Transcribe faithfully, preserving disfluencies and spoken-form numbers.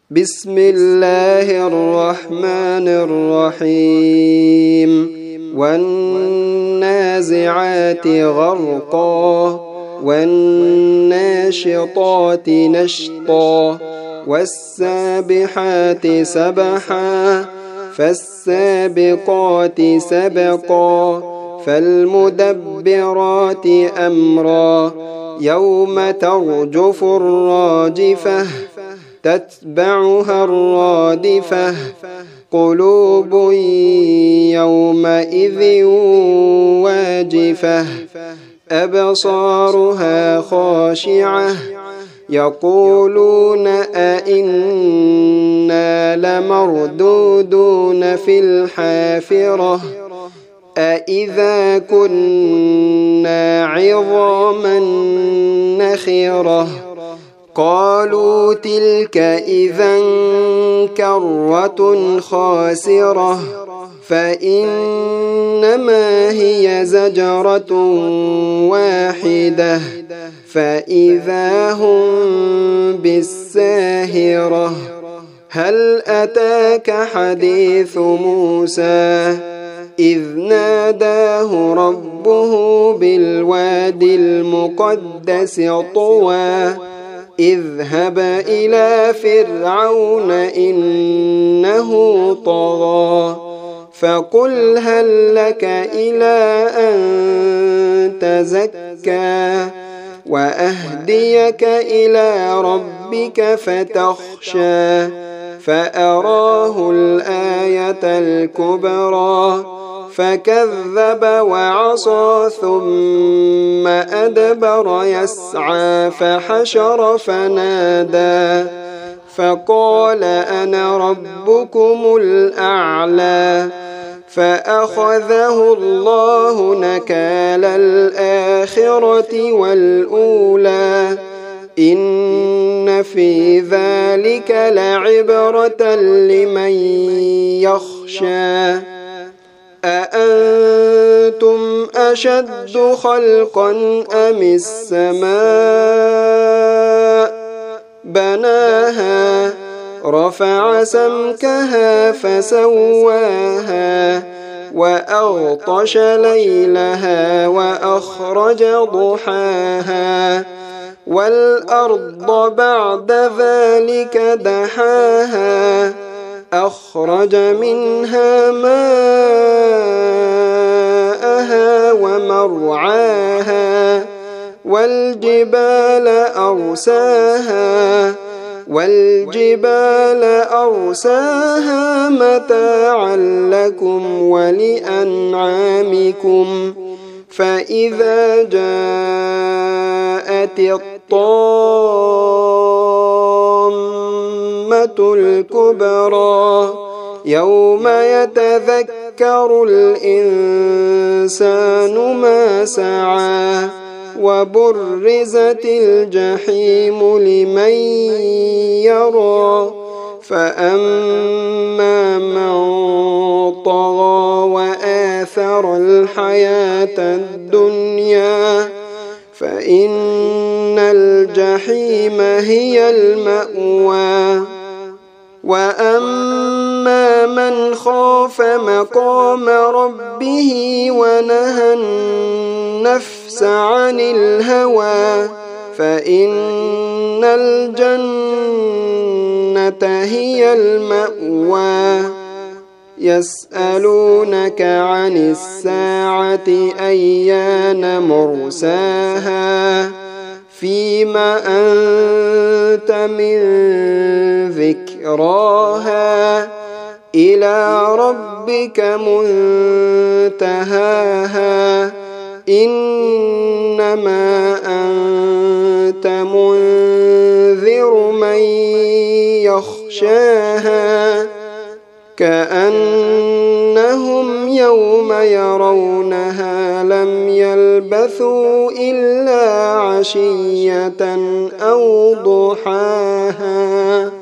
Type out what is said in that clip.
بسم الله الرحمن الرحيم والنازعات غرقا والناشطات نشطا والسابحات سبحا فالسابقات سبقا فالمدبرات أمرا يوم ترجف الراجفة تتبعها الرادفة قلوب يومئذ واجفة أبصارها خاشعة يقولون أئنا لمردودون في الحافرة أئذا كنا عظاما نخرة قالوا تلك إذا كرة خاسرة فإنما هي زجرة واحدة فإذا هم بالساهرة هل أتاك حديث موسى إذ ناداه ربه بالوادي المقدس طوى اذهب إلى فرعون إنه طغى فقل هل لك إلى أن تزكى وأهديك إلى ربك فتخشى فأراه الآية الكبرى فكذب وعصى ثم أدبر يسعى فحشر فنادى فقال أنا ربكم الأعلى فأخذه الله نكال الآخرة والأولى إن في ذلك لعبرة لمن يخشى أأنتم أشد خلقا أم السماء بناها رفع سمكها فسواها وأغطش ليلها وأخرج ضحاها والأرض بعد ذلك دحاها أخرج منها ماءها ومرعاها والجبال أرساها والجبال أرساها متاعا لكم ولأنعامكم فإذا جاءت الطامة الكبرى يوم يتذكر الإنسان ما سعى وبرزت الجحيم لمن يرى فأما من طغى وآثر الحياة الدنيا فإن الجحيم هي المأوى وأما من خاف مقام ربه ونهى النفس عن الهوى فإن الجنة هي المأوى يسألونك عن الساعة أيان مرساها فيما أنت من ذكراها إلى ربك منتهاها إنما أنت منذر من يخشاها كأنهم يوم يرونها لم يلبثوا إلا عشية أو ضحاها.